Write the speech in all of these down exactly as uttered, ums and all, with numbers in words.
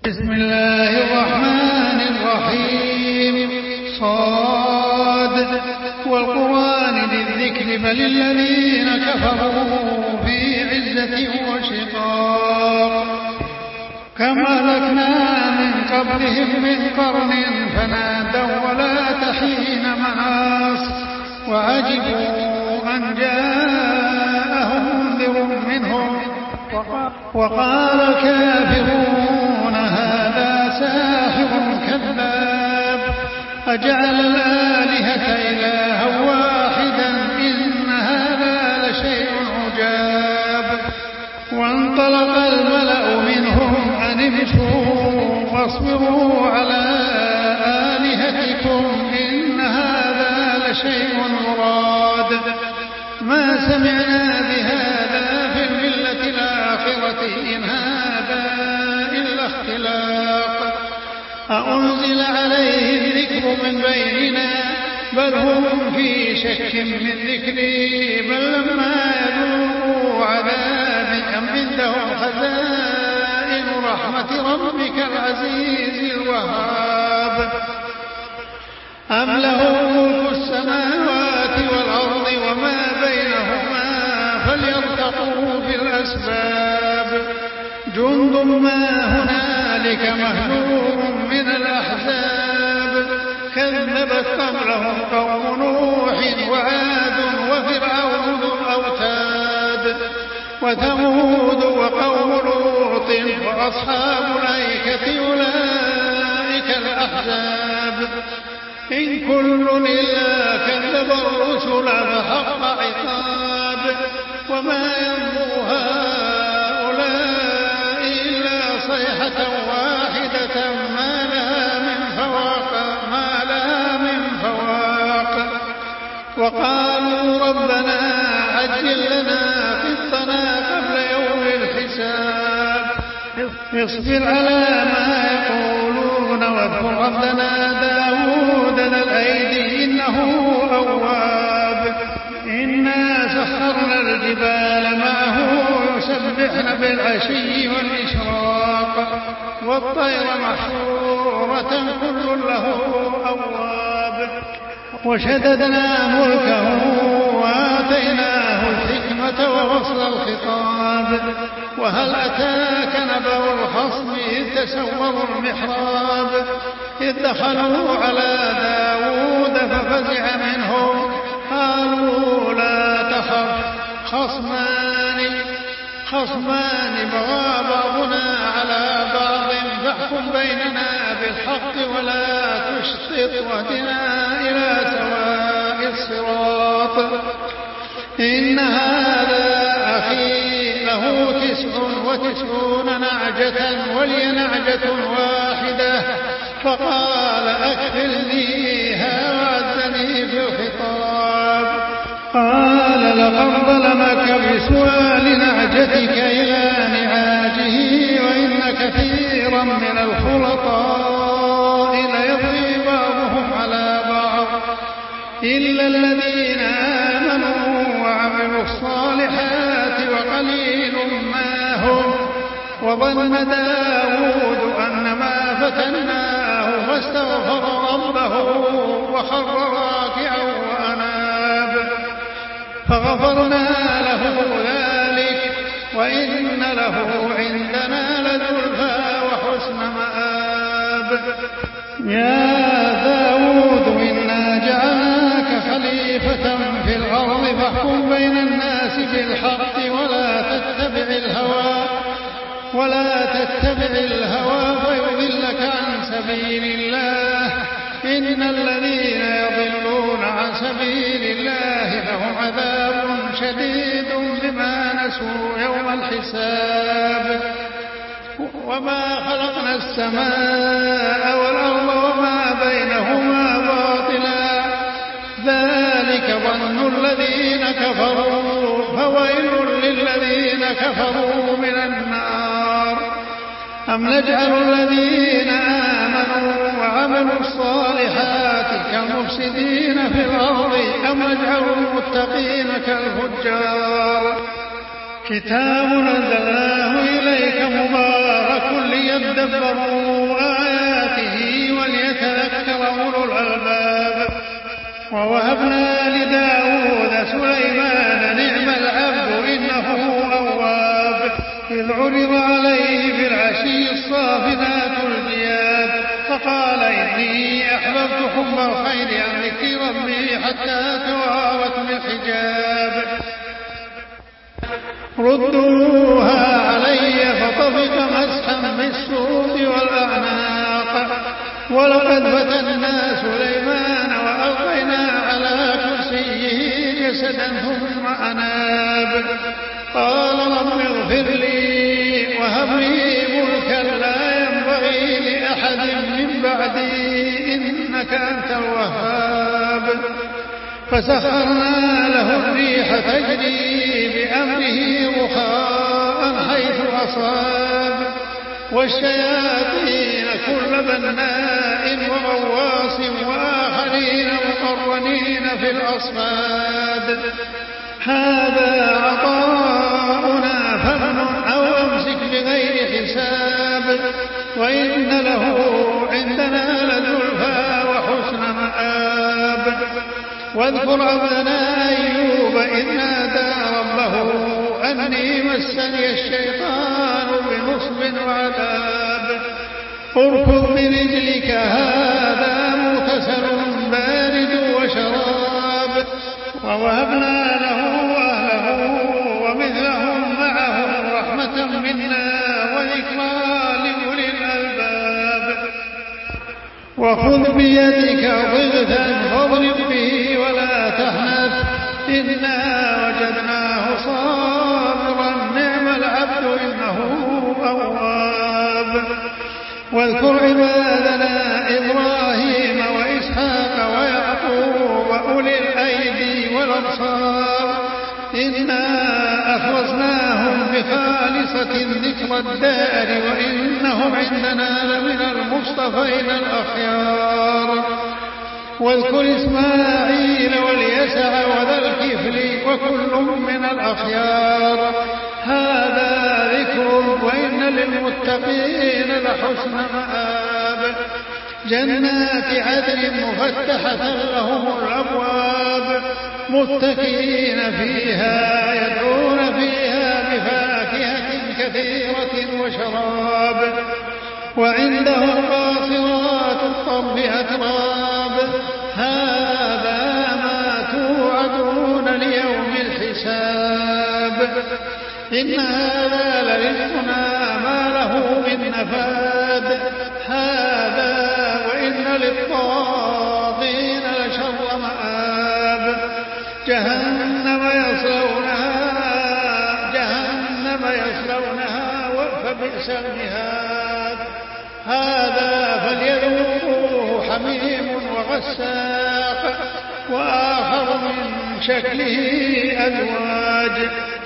بسم الله الرحمن الرحيم. صاد والقرآن ذي الذكر بل الذين كفروا في عزة وشقاق. كم أهلكنا من قبلهم من قرن فنادوا ولا تحين مناص وعجبوا أن جاءهم منذر منهم وقال الكافرون هذا ساحر كذاب أجعل الآلهة إلها واحدا إن هذا لشيء عجاب. وانطلق الملأ منهم أن امشوا واصبروا على آلهتكم إن هذا لشيء مراد ما سمعنا بهذا في الملة الآخرة إن هذا إلا اختلاق أأنزل عليه الذكر من بيننا بل هم في شك من ذكري بل لما يذوقوا عذابي أم عندهم خزائن رحمة ربك العزيز الوهاب أم له ملك السماوات والأرض وما بينهما فليرتقوا في الأسباب جند ما هنالك مهزوم من الأحزاب كذبت قبلهم قوم نوح وعاد وفرعون ذو الأوتاد وثمود وقوم لوط وأصحاب الأيكة أولئك الأحزاب إن كل إلا كذب الرسل فحق عقاب وما ينظر هؤلاء إلا صيحة واحدة ما لها من فواق ما لها من فواق. وقالوا ربنا عجل لنا قطنا قبل يوم الحساب اصبر على ما يقولون واذكر ربنا داود ذا الأيدي إنه أواب إنا سخرنا الجبال معه يسبحن بالعشي والإشراق والطير محشورة كل له أواب وشددنا ملكه وآتيناه الحكمة وفصل الخطاب وهل أتاك نبأ الخصم إذ تسوروا المحراب إذ دخلوا على داود ففزع منهم قالوا لا تخف خصمان خصمان بغى بعضنا على بعض فاحكم بيننا بالحق ولا تشطط واهدنا إلى سواء الصراط. إن هذا أخي له تسع وتسعون نعجة ولي نعجة واحدة فقال أكفلنيها وعزني في الخطاب قال لقد ظلمك بسؤال نعجتك إلى نعاجه وإن كثيرا من الخلطاء ليبغي بعضهم على بعض إلا الذين آمنوا وعملوا الصالحات وقليل ما هم. وظن داود أنما فتناه فاستغفر ربه وخر راكعا وأناب فغفرنا له ذلك وإن له عندنا لزلفى وحسن مآب. يا داود إنا جعلناك خليفة في الأرض فاحكم بين الناس بالحق ولا تتبع الهوى ولا تتبع الهوى فيضلك عن سبيل الله إن الذين يضلون عن سبيل الله لهم عذاب شديد بما نسوا يوم الحساب. وما خلقنا السماء والأرض وما بينهما باطلا ذلك ظن الذين كفروا فويل للذين كفروا من النار. أم نجعل الذين آمنوا وعملوا الصالحات كالمفسدين في الأرض أم نجعل المتقين كالفجار. كتاب أنزلناه إليك مبارك وليدبروا آياته وليتذكر أولو الألباب. ووهبنا لداود سليمان نعم العبد إنه أواب إذ عرض عليه في العشي الصافنات الجياد فقال إني أحببت حب الخير عن ذكر ربي حتى توارت بالحجاب ردوها علي فطفق مسحا بالسوق والأعناق ولقد فتنا سليمان وألقينا على كرسيه جسدا ثم أناب قال رب اغفر لي وهب لي ملكا لا ينبغي لأحد من بعدي إنك أنت الوهاب فسخرنا له الريح تجري بأمره رخاء حيث أصاب والشياطين كل بناء وغواص وآخرين مقرنين في الأصفاد هذا عطاؤنا فامنن أو أمسك بغير حساب وإن له عندنا لزلفى وحسن مآب واذكر عبدنا أيوب إذ نادى ربه أني مسني الشيطان بنصب وعذاب اركض برجلك هذا مغتسل بارد وشراب ووهبنا له أهله ومثلهم معهم رحمة منا وذكرى لأولي الألباب وخذ بيدك ضغثا فاضرب به ولا تحنث إنا وجدناه صابرا نعم العبد إنه أواب واذكر عبادنا إبراهيم وإسحاق ويعقوب أولي الأيدي والأبصار إنا أخلصناهم بخالصة ذكر الدار وإنهم عندنا لمن المصطفين الأخيار واذكر إسماعيل واليسع وذا الكفل وكل من الأخيار هذا ذكر وإن للمتقين لحسن مآب جنات عدن مفتحة لهم الأبواب متكئين فيها يدعون فيها بفاكهة كثيرة وشراب وعندهم قاصرات الطرف أتراب هذا ما توعدون ليوم الحساب إن هذا لرزقنا ما له من نفاد هذا وإن للطاغين لشر مآب جهنم يصلونها جهنم يصلونها فبئس المهاد هذا فليذوقوه حميم وغساق وآخر من شكله أزواج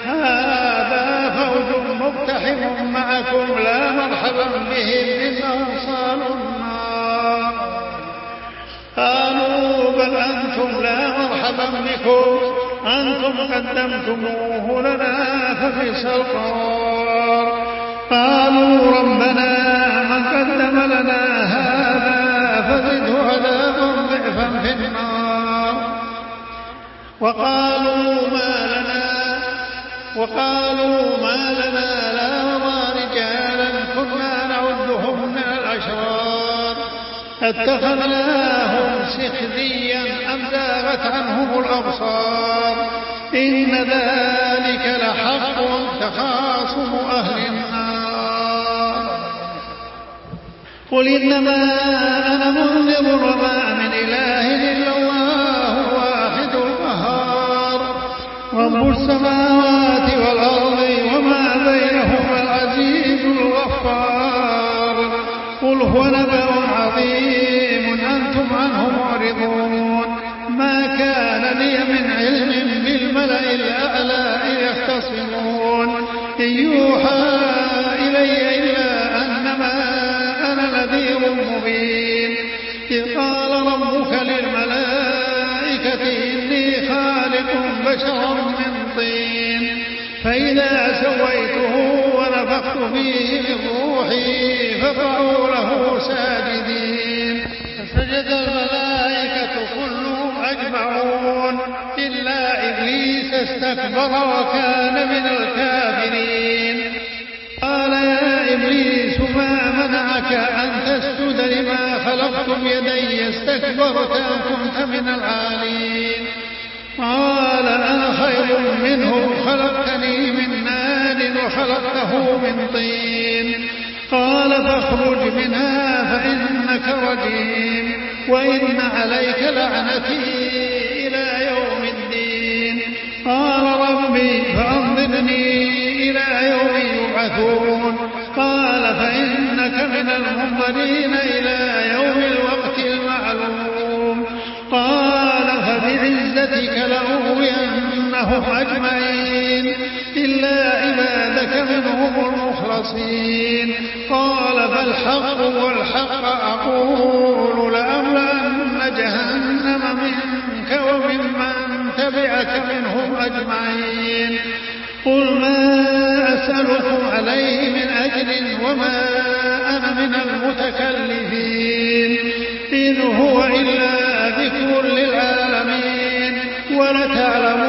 هذا فوج مقتحم معكم لا مرحبا بهم إنهم صالوا النار قالوا بل أنتم لا مرحبا بكم أنتم قدمتموه لنا فبئس القرار قالوا ربنا من قدم لنا هذا فزده عذابا ضعفا في النار وقالوا ما لنا وقالوا ما لنا لا نرى رجالا كنا نعدهم من الأشرار اتخذناهم سخريا أم زاغت عنهم الأبصار إن ذلك لحق تخاصم أهل النار قل إنما أنا منذر وما من إله إلا الله الواحد القهار رب السماوات والأرض وما بينهما العزيز الغفار قل هو نبأ عظيم أنتم عنه معرضون ما كان لي من علم بالملأ الأعلى إذ يختصمون إن يوحى إلي إلا أنما أنا نذير مبين إذ قال ربك للملائكة إني خالق بشرا من طين فإذا سويته ونفخت ونفخت فيه من روحي فقعوا له ساجدين. فسجد الملائكة كلهم أجمعون إلا إبليس استكبر وكان من الكافرين. قال يا إبليس ما منعك أن تسجد لما خلقت بيدي استكبرت أم كنت من العالين؟ قال أنا خير منه خلقتني من نار وخلقته من طين. قال فاخرج منها فإنك رجيم وإن عليك لعنتي إلى يوم الدين. قال ربي فأنظرني إلى يوم يبعثون. قال فإنك من المنظرين إلى يوم الوقت المعلوم. قال فبعزتك لأغوينهم أجمعين إلا عبادك منهم المخلصين. قال فالحق والحق أقول لأملأن جهنم منك وممن تبعك منهم أجمعين. قل ما أسألكم عليه من أجر وما أنا من المتكلفين إن هو إلا ذكر للعالمين ولتعلمن